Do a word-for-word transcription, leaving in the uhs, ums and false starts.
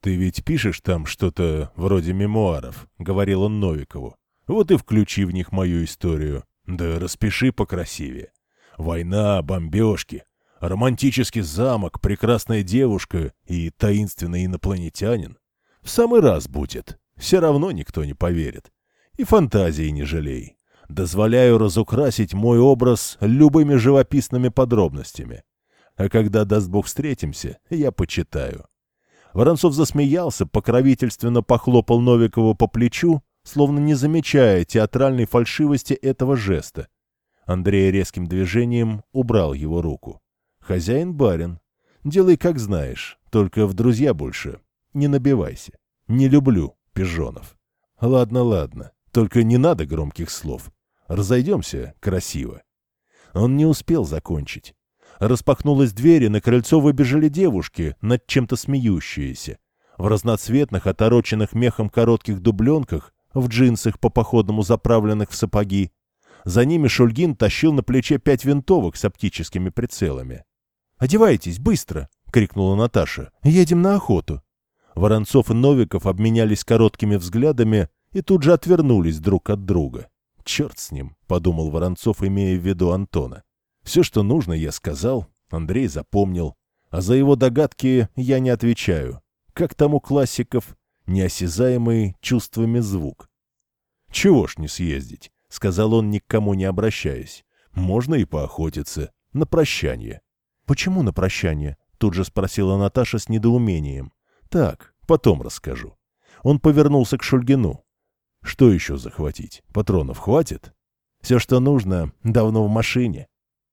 «Ты ведь пишешь там что-то вроде мемуаров», — говорил он Новикову. «Вот и включи в них мою историю. Да распиши покрасивее. Война, бомбежки, романтический замок, прекрасная девушка и таинственный инопланетянин. В самый раз будет. Все равно никто не поверит. И фантазии не жалей. Дозволяю разукрасить мой образ любыми живописными подробностями. А когда, даст Бог, встретимся, я почитаю». Воронцов засмеялся, покровительственно похлопал Новикова по плечу, словно не замечая театральной фальшивости этого жеста. Андрей резким движением убрал его руку. «Хозяин барин. Делай, как знаешь, только в друзья больше не набивайся. Не люблю пижонов». «Ладно, ладно, только не надо громких слов. Разойдемся красиво». Он не успел закончить. Распахнулась дверь, и на крыльцо выбежали девушки, над чем-то смеющиеся. В разноцветных, отороченных мехом коротких дубленках, в джинсах по-походному заправленных в сапоги. За ними Шульгин тащил на плече пять винтовок с оптическими прицелами. «Одевайтесь, быстро!» — крикнула Наташа. «Едем на охоту!» Воронцов и Новиков обменялись короткими взглядами и тут же отвернулись друг от друга. «Черт с ним!» — подумал Воронцов, имея в виду Антона. «Все, что нужно, я сказал, Андрей запомнил, а за его догадки я не отвечаю. Как там у классиков, неосязаемый чувствами звук». «Чего ж не съездить?» — сказал он, ни к кому не обращаясь. «Можно и поохотиться. На прощание». «Почему на прощание?» — тут же спросила Наташа с недоумением. «Так, потом расскажу». Он повернулся к Шульгину. «Что еще захватить? Патронов хватит?» «Все, что нужно, давно в машине».